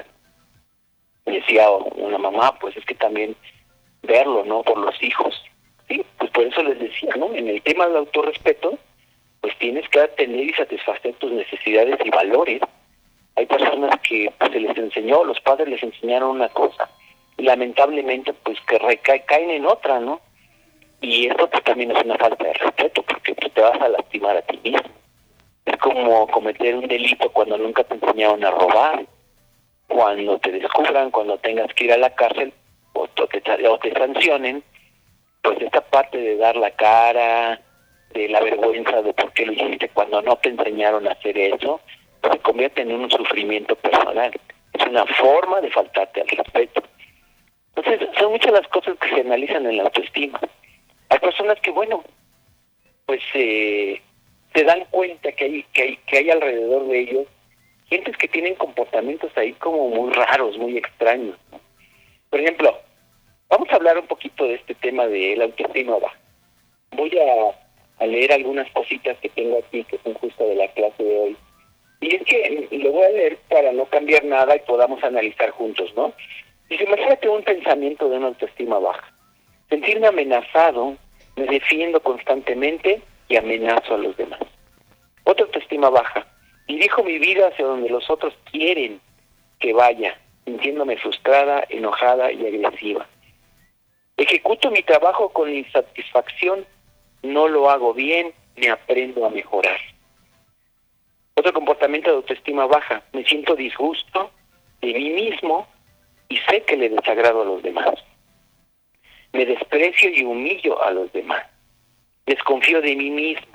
Me decía una mamá, pues es que también verlo, ¿no? Por los hijos. Sí, pues por eso les decía, ¿no? En el tema del autorrespeto, pues tienes que atender y satisfacer tus necesidades y valores. Hay personas que pues, se les enseñó, los padres les enseñaron una cosa, y lamentablemente pues que recae, caen en otra, ¿no? Y esto pues también es una falta de respeto, porque pues, te vas a lastimar a ti mismo. Es como cometer un delito cuando nunca te enseñaron a robar, cuando te descubran, cuando tengas que ir a la cárcel o te, o te sancionen, pues esta parte de dar la cara, de la vergüenza de por qué lo hiciste cuando no te enseñaron a hacer eso, pues se convierte en un sufrimiento personal. Es una forma de faltarte al respeto. Entonces, son muchas las cosas que se analizan en la autoestima. Hay personas que, bueno, pues eh, se dan cuenta que hay, que hay que hay alrededor de ellos gentes que tienen comportamientos ahí como muy raros, muy extraños, ¿no? Por ejemplo, vamos a hablar un poquito de este tema de la autoestima baja. Voy a, a leer algunas cositas que tengo aquí, que son justo de la clase de hoy. Y es que lo voy a leer para no cambiar nada y podamos analizar juntos, ¿no? Dice, imagínate un pensamiento de una autoestima baja. Sentirme amenazado, me defiendo constantemente y amenazo a los demás. Otra autoestima baja. Dirijo mi vida hacia donde los otros quieren que vaya, sintiéndome frustrada, enojada y agresiva. Ejecuto mi trabajo con insatisfacción, no lo hago bien, ni aprendo a mejorar. Otro comportamiento de autoestima baja. Me siento disgusto de mí mismo y sé que le desagrado a los demás. Me desprecio y humillo a los demás. Desconfío de mí mismo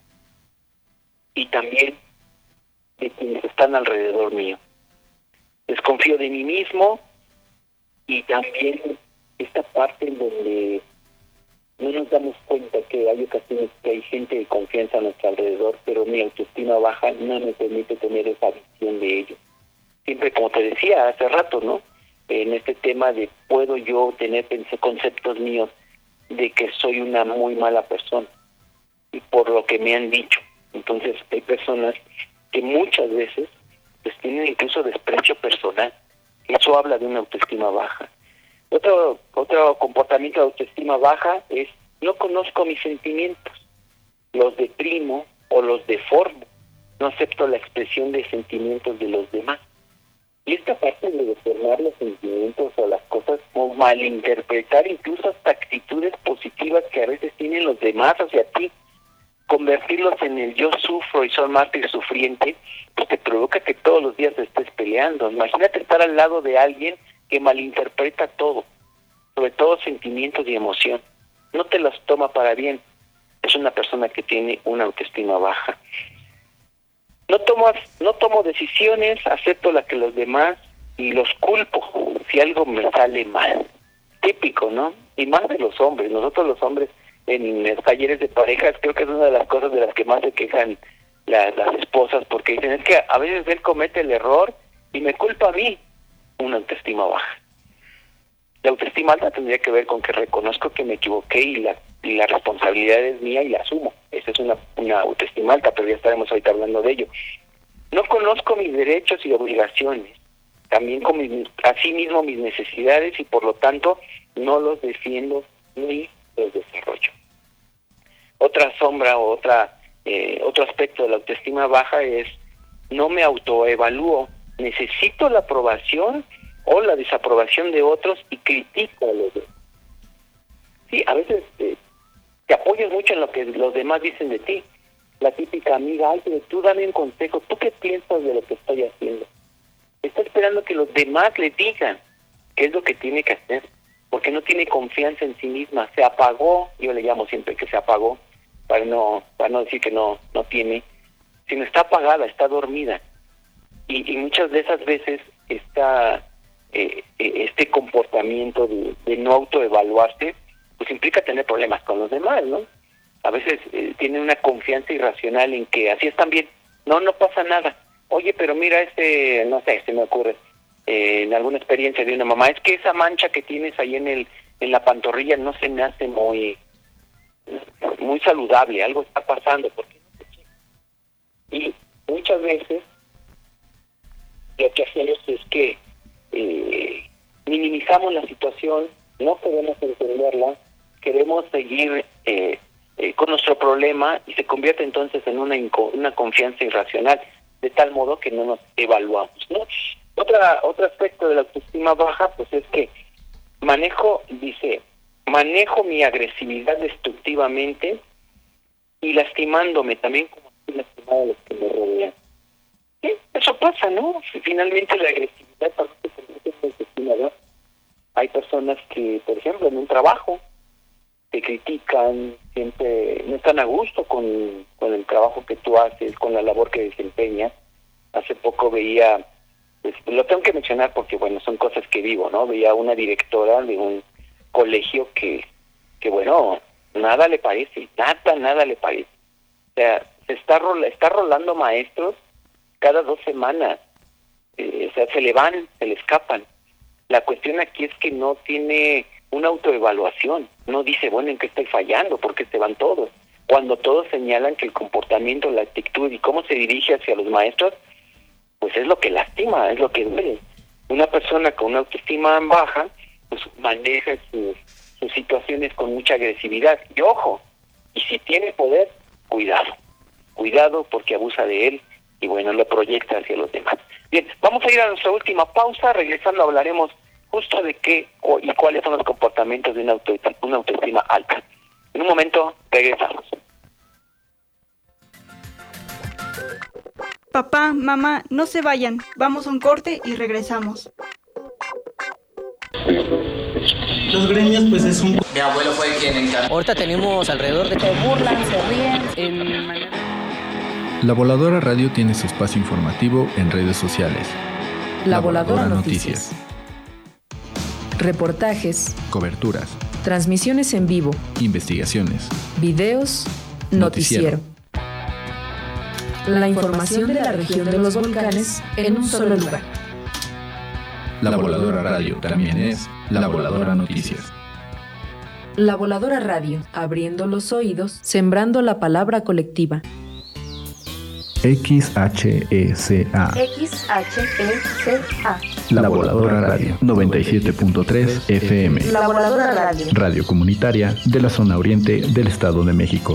y también de quienes están alrededor mío. Desconfío de mí mismo y también esta parte en donde no nos damos cuenta que hay ocasiones que hay gente de confianza a nuestro alrededor, pero mi autoestima baja no me permite tener esa visión de ellos. Siempre, como te decía hace rato, ¿no? En este tema de puedo yo tener conceptos míos de que soy una muy mala persona y por lo que me han dicho. Entonces hay personas que muchas veces pues tienen incluso desprecio personal. Eso habla de una autoestima baja. Otro otro comportamiento de autoestima baja es no conozco mis sentimientos, los deprimo o los deformo, no acepto la expresión de sentimientos de los demás. Y esta parte de deformar los sentimientos o las cosas o malinterpretar incluso hasta actitudes positivas que a veces tienen los demás hacia ti, convertirlos en el yo sufro y soy mártir sufriente, pues te provoca que todos los días estés peleando. Imagínate estar al lado de alguien que malinterpreta todo, sobre todo sentimientos y emoción. No te los toma para bien. Es una persona que tiene una autoestima baja. No tomo, no tomo decisiones, acepto la que los demás y los culpo si algo me sale mal. Típico, ¿no? Y más de los hombres. Nosotros los hombres en los talleres de parejas creo que es una de las cosas de las que más se quejan las, las esposas, porque dicen, es que a veces él comete el error y me culpa a mí. Una autoestima baja. La autoestima alta tendría que ver con que reconozco que me equivoqué y la, y la responsabilidad es mía y la asumo. Esa es una, una autoestima alta, pero ya estaremos ahorita hablando de ello. No conozco mis derechos y obligaciones, también con mis, así mismo mis necesidades y por lo tanto no los defiendo ni los desarrollo. Otra sombra o otra eh, otro aspecto de la autoestima baja es no me autoevalúo, necesito la aprobación o la desaprobación de otros y critico a los demás. Sí, a veces eh, te apoyas mucho en lo que los demás dicen de ti. La típica amiga, ay, pero tú dame un consejo, ¿tú qué piensas de lo que estoy haciendo? Está esperando que los demás le digan qué es lo que tiene que hacer, porque no tiene confianza en sí misma, se apagó, yo le llamo siempre que se apagó, para no para no decir que no no tiene, sino está apagada, está dormida. Y, y muchas de esas veces está eh, este comportamiento de, de no autoevaluarse, pues implica tener problemas con los demás, ¿no? A veces eh, tienen una confianza irracional en que así están bien, no, no pasa nada. Oye, pero mira, este, no sé, se me ocurre, eh, en alguna experiencia de una mamá, es que esa mancha que tienes ahí en el en la pantorrilla no se me hace muy muy saludable, algo está pasando. ¿Por qué no se checa? Y muchas veces lo que hacemos es que eh, minimizamos la situación, no queremos entenderla, queremos seguir eh, eh, con nuestro problema y se convierte entonces en una, inco- una confianza irracional, de tal modo que no nos evaluamos, ¿no? Otra, otro aspecto de la autoestima baja, pues es que manejo, dice, manejo mi agresividad destructivamente y lastimándome también como estoy lastimado a los que me rodean. Sí, eso pasa, ¿no? Finalmente la agresividad también se convierte en autoestima baja. Hay personas que, por ejemplo, en un trabajo, te critican, siempre no están a gusto con, con el trabajo que tú haces, con la labor que desempeñas. Hace poco veía, pues, lo tengo que mencionar porque, bueno, son cosas que vivo, ¿no? Veía una directora de un colegio que, que bueno, nada le parece, nada, nada le parece. O sea, se está, rola, está rolando maestros cada dos semanas. Eh, o sea, se le van, se le escapan. La cuestión aquí es que no tiene una autoevaluación, no dice, bueno, ¿en qué estoy fallando? ¿Por qué se van todos? Cuando todos señalan que el comportamiento, la actitud y cómo se dirige hacia los maestros, pues es lo que lastima, es lo que duele. Una persona con una autoestima baja, pues maneja sus, sus situaciones con mucha agresividad. Y ojo, y si tiene poder, cuidado, cuidado porque abusa de él y bueno, lo proyecta hacia los demás. Bien, vamos a ir a nuestra última pausa, regresando hablaremos justo de qué y cuáles son los comportamientos de una autoestima, una autoestima alta. En un momento, regresamos. Papá, mamá, no se vayan. Vamos a un corte y regresamos. Los gremios, pues es un... Mi abuelo fue quien encargó. Ahorita tenemos alrededor de... Se burlan, se ríen. En... La Voladora Radio tiene su espacio informativo en redes sociales. La, La Voladora, Voladora Noticias. Noticias. Reportajes, coberturas, transmisiones en vivo, investigaciones, videos, noticiero. noticiero. La información de la región de los volcanes en un solo lugar. La Voladora Radio también es La Voladora Noticias. La Voladora Radio, abriendo los oídos, sembrando la palabra colectiva. X H E C A. X H E C A. La Voladora Radio, noventa y siete punto tres F M. La Voladora Radio. Radio comunitaria de la zona oriente del Estado de México.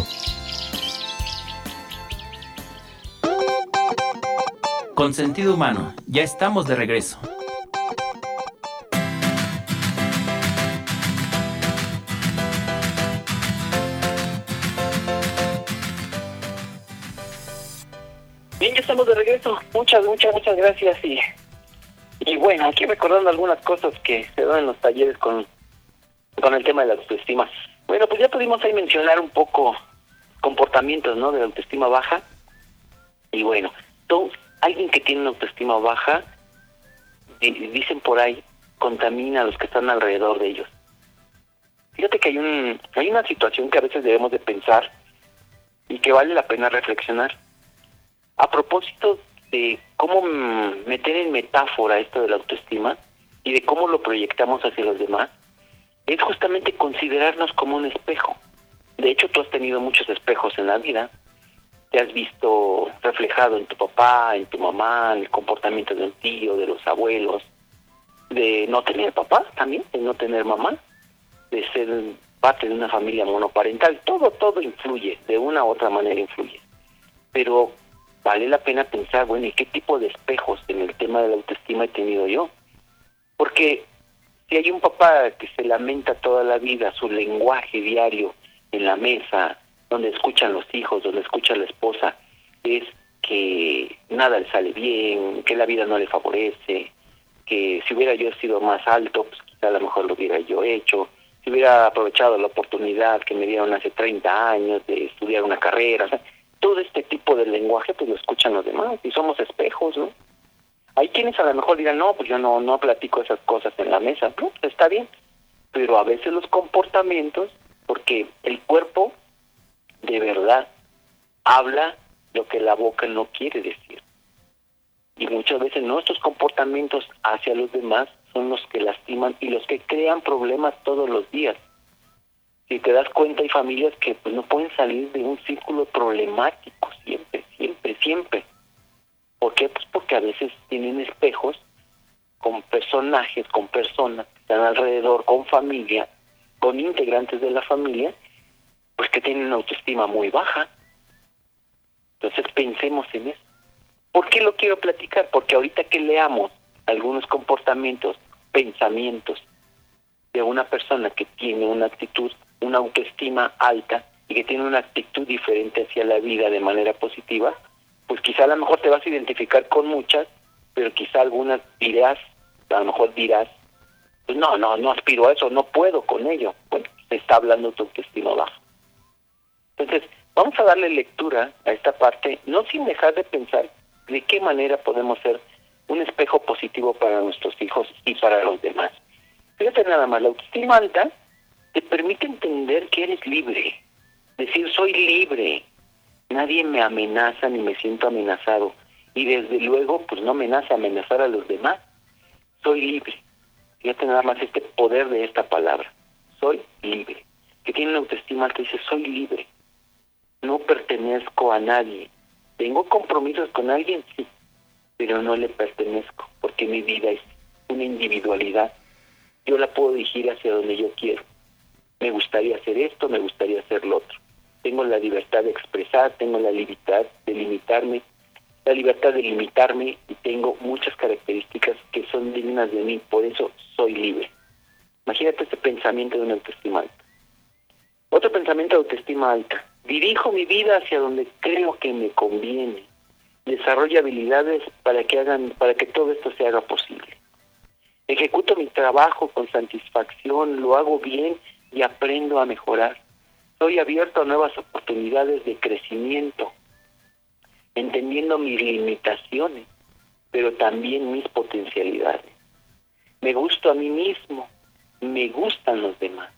Con sentido humano, ya estamos de regreso. Bien, ya estamos de regreso. Muchas, muchas, muchas gracias. Y, y bueno, aquí recordando algunas cosas que se dan en los talleres con, con el tema de la autoestima. Bueno, pues ya pudimos ahí mencionar un poco comportamientos, ¿no?, de la autoestima baja. Y bueno, todo, alguien que tiene una autoestima baja, dicen por ahí, contamina a los que están alrededor de ellos. Fíjate que hay un hay una situación que a veces debemos de pensar y que vale la pena reflexionar. A propósito de cómo meter en metáfora esto de la autoestima y de cómo lo proyectamos hacia los demás, es justamente considerarnos como un espejo. De hecho, tú has tenido muchos espejos en la vida. Te has visto reflejado en tu papá, en tu mamá, en el comportamiento de un tío, de los abuelos, de no tener papá también, de no tener mamá, de ser parte de una familia monoparental. Todo, todo influye, de una u otra manera influye. Pero vale la pena pensar, bueno, ¿y qué tipo de espejos en el tema de la autoestima he tenido yo? Porque si hay un papá que se lamenta toda la vida su lenguaje diario en la mesa, donde escuchan los hijos, donde escucha la esposa, es que nada le sale bien, que la vida no le favorece, que si hubiera yo sido más alto, pues quizá a lo mejor lo hubiera yo hecho, si hubiera aprovechado la oportunidad que me dieron hace treinta años de estudiar una carrera, o sea, todo este tipo de lenguaje pues lo escuchan los demás y somos espejos, ¿no? Hay quienes a lo mejor dirán, no, pues yo no no platico esas cosas en la mesa, no, pues está bien, pero a veces los comportamientos, porque el cuerpo de verdad habla lo que la boca no quiere decir. Y muchas veces nuestros comportamientos hacia los demás son los que lastiman y los que crean problemas todos los días. Si te das cuenta, hay familias que pues no pueden salir de un círculo problemático siempre, siempre, siempre. ¿Por qué? Pues porque a veces tienen espejos con personajes, con personas que están alrededor, con familia, con integrantes de la familia, pues que tienen una autoestima muy baja. Entonces pensemos en eso. ¿Por qué lo quiero platicar? Porque ahorita que leamos algunos comportamientos, pensamientos de una persona que tiene una actitud, una autoestima alta y que tiene una actitud diferente hacia la vida de manera positiva, pues quizá a lo mejor te vas a identificar con muchas, pero quizá algunas dirás, a lo mejor dirás, pues no, no, no aspiro a eso, no puedo con ello. Bueno, te está hablando tu autoestima baja. Entonces, vamos a darle lectura a esta parte, no sin dejar de pensar de qué manera podemos ser un espejo positivo para nuestros hijos y para los demás. Fíjate nada más, la autoestima alta te permite entender que eres libre, decir soy libre, nadie me amenaza ni me siento amenazado, y desde luego pues no me nace amenazar a los demás, soy libre. Fíjate nada más este poder de esta palabra, soy libre, que tiene una autoestima alta, dice soy libre, no pertenezco a nadie, tengo compromisos con alguien, sí, pero no le pertenezco, porque mi vida es una individualidad, yo la puedo dirigir hacia donde yo quiero. Me gustaría hacer esto, me gustaría hacer lo otro. Tengo la libertad de expresar, tengo la libertad de limitarme, la libertad de limitarme y tengo muchas características que son dignas de mí, por eso soy libre. Imagínate este pensamiento de una autoestima alta. Otro pensamiento de autoestima alta. Dirijo mi vida hacia donde creo que me conviene. Desarrollo habilidades para que hagan, para que todo esto se haga posible. Ejecuto mi trabajo con satisfacción, lo hago bien y aprendo a mejorar. Soy abierto a nuevas oportunidades de crecimiento, entendiendo mis limitaciones, pero también mis potencialidades. Me gusto a mí mismo, me gustan los demás.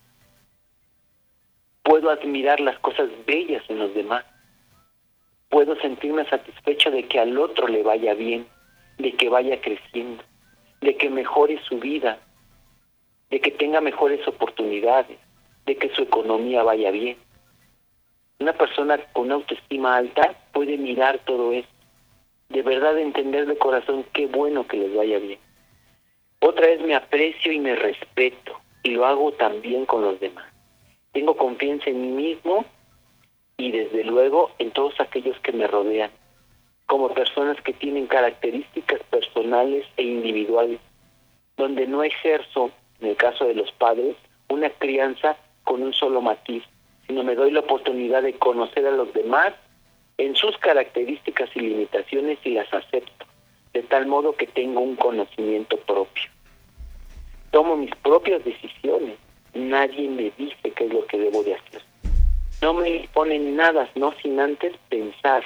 Puedo admirar las cosas bellas en los demás. Puedo sentirme satisfecho de que al otro le vaya bien, de que vaya creciendo, de que mejore su vida, de que tenga mejores oportunidades, de que su economía vaya bien. Una persona con una autoestima alta puede mirar todo esto, de verdad entender de corazón qué bueno que les vaya bien. Otra es me aprecio y me respeto, y lo hago también con los demás. Tengo confianza en mí mismo y desde luego en todos aquellos que me rodean, como personas que tienen características personales e individuales, donde no ejerzo, en el caso de los padres, una crianza con un solo matiz, sino me doy la oportunidad de conocer a los demás en sus características y limitaciones y las acepto, de tal modo que tengo un conocimiento propio. Tomo mis propias decisiones, nadie me dice qué es lo que debo de hacer. No me imponen nada, no sin antes pensar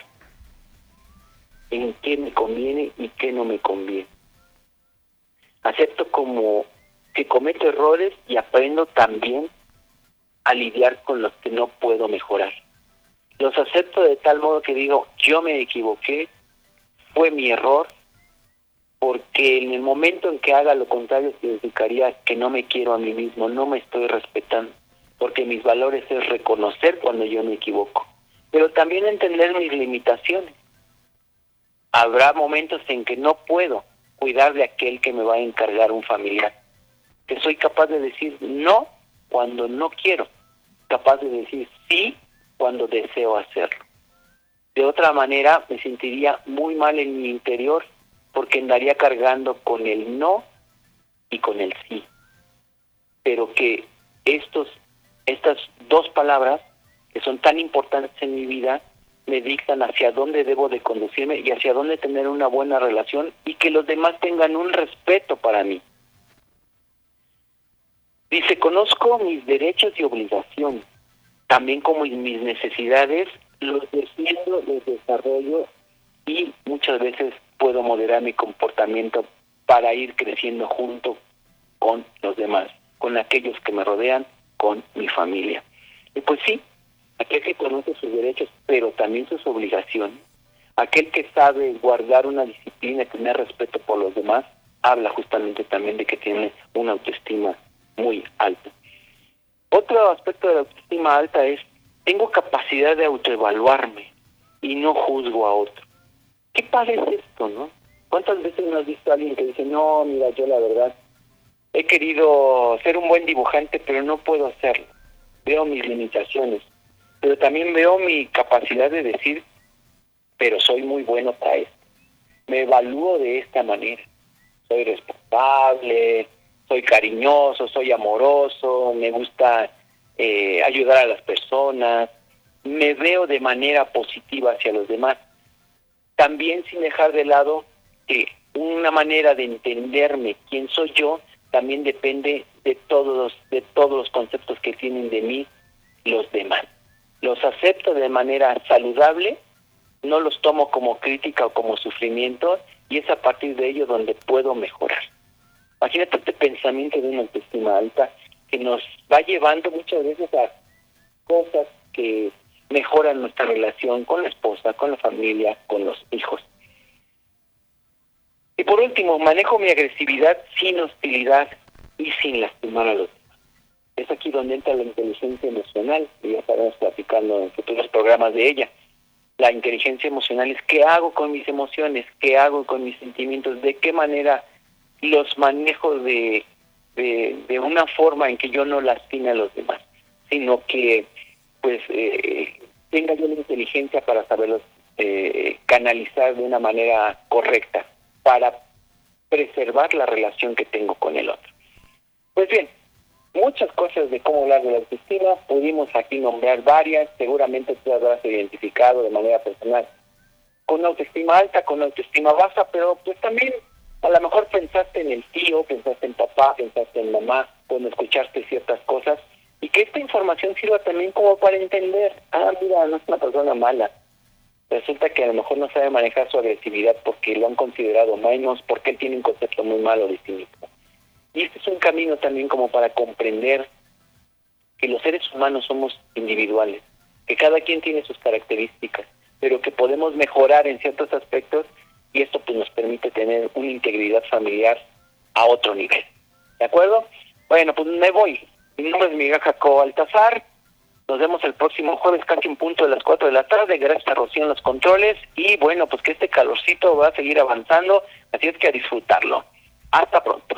en qué me conviene y qué no me conviene. Acepto como que cometo errores y aprendo también a lidiar con los que no puedo mejorar. Los acepto de tal modo que digo, yo me equivoqué, fue mi error, porque en el momento en que haga lo contrario significaría que no me quiero a mí mismo, no me estoy respetando, porque mis valores es reconocer cuando yo me equivoco, pero también entender mis limitaciones. Habrá momentos en que no puedo cuidar de aquel que me va a encargar un familiar, que soy capaz de decir no cuando no quiero, capaz de decir sí cuando deseo hacerlo. De otra manera me sentiría muy mal en mi interior porque andaría cargando con el no y con el sí. Pero que estos, estas dos palabras que son tan importantes en mi vida me dictan hacia dónde debo de conducirme y hacia dónde tener una buena relación y que los demás tengan un respeto para mí. Dice, conozco mis derechos y obligaciones, también como mis necesidades, los defiendo, los desarrollo y muchas veces puedo moderar mi comportamiento para ir creciendo junto con los demás, con aquellos que me rodean, con mi familia. Y pues sí, aquel que conoce sus derechos, pero también sus obligaciones, aquel que sabe guardar una disciplina, tener respeto por los demás, habla justamente también de que tiene una autoestima muy alta. Otro aspecto de la autoestima alta es, tengo capacidad de autoevaluarme y no juzgo a otro. ¿Qué padre es esto, no? ¿Cuántas veces nos has visto a alguien que dice, no, mira, yo la verdad he querido ser un buen dibujante, pero no puedo hacerlo? Veo mis limitaciones, pero también veo mi capacidad de decir, pero soy muy bueno para esto. Me evalúo de esta manera. Soy responsable, soy cariñoso, soy amoroso, me gusta eh, ayudar a las personas, me veo de manera positiva hacia los demás. También sin dejar de lado que una manera de entenderme quién soy yo también depende de todos, de todos los conceptos que tienen de mí los demás. Los acepto de manera saludable, no los tomo como crítica o como sufrimiento, y es a partir de ello donde puedo mejorar. Imagínate este pensamiento de una autoestima alta que nos va llevando muchas veces a cosas que mejoran nuestra relación con la esposa, con la familia, con los hijos. Y por último, manejo mi agresividad sin hostilidad y sin lastimar a los demás. Es aquí donde entra la inteligencia emocional, y ya estaremos platicando en futuros programas de ella. La inteligencia emocional es qué hago con mis emociones, qué hago con mis sentimientos, de qué manera los manejo de, de, de una forma en que yo no lastime a los demás, sino que pues eh, tenga yo la inteligencia para saberlos eh, canalizar de una manera correcta, para preservar la relación que tengo con el otro. Pues bien, muchas cosas de cómo hablar de la autoestima, pudimos aquí nombrar varias, seguramente tú habrás identificado de manera personal con autoestima alta, con autoestima baja, pero pues también a lo mejor pensaste en el tío, pensaste en papá, pensaste en mamá, cuando escuchaste ciertas cosas, y que esta información sirva también como para entender, ah, mira, no es una persona mala, resulta que a lo mejor no sabe manejar su agresividad porque lo han considerado menos, porque él tiene un concepto muy malo de sí mismo. Y este es un camino también como para comprender que los seres humanos somos individuales, que cada quien tiene sus características, pero que podemos mejorar en ciertos aspectos, y esto pues nos permite tener una integridad familiar a otro nivel. ¿De acuerdo? Bueno, pues me voy. Mi nombre es Miguel Jacobo Baltazar. Nos vemos el próximo jueves casi en punto de las cuatro de la tarde. Gracias a Rocío en los controles. Y bueno, pues que este calorcito va a seguir avanzando, así es que a disfrutarlo. Hasta pronto.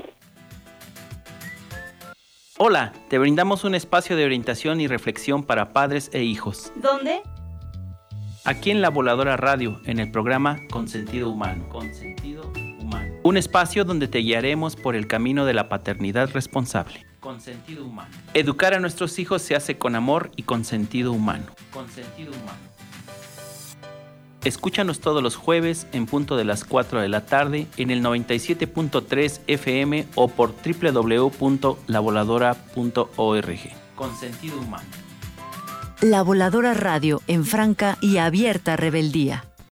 Hola, te brindamos un espacio de orientación y reflexión para padres e hijos. ¿Dónde? Aquí en La Voladora Radio, en el programa Consentido Humano. Consentido Humano. Un espacio donde te guiaremos por el camino de la paternidad responsable. Consentido Humano. Educar a nuestros hijos se hace con amor y con sentido humano. Consentido Humano. Escúchanos todos los jueves en punto de las cuatro de la tarde en el noventa y siete punto tres F M o por doble u doble u doble u punto la voladora punto org. Consentido Humano. La Voladora Radio en franca y abierta rebeldía.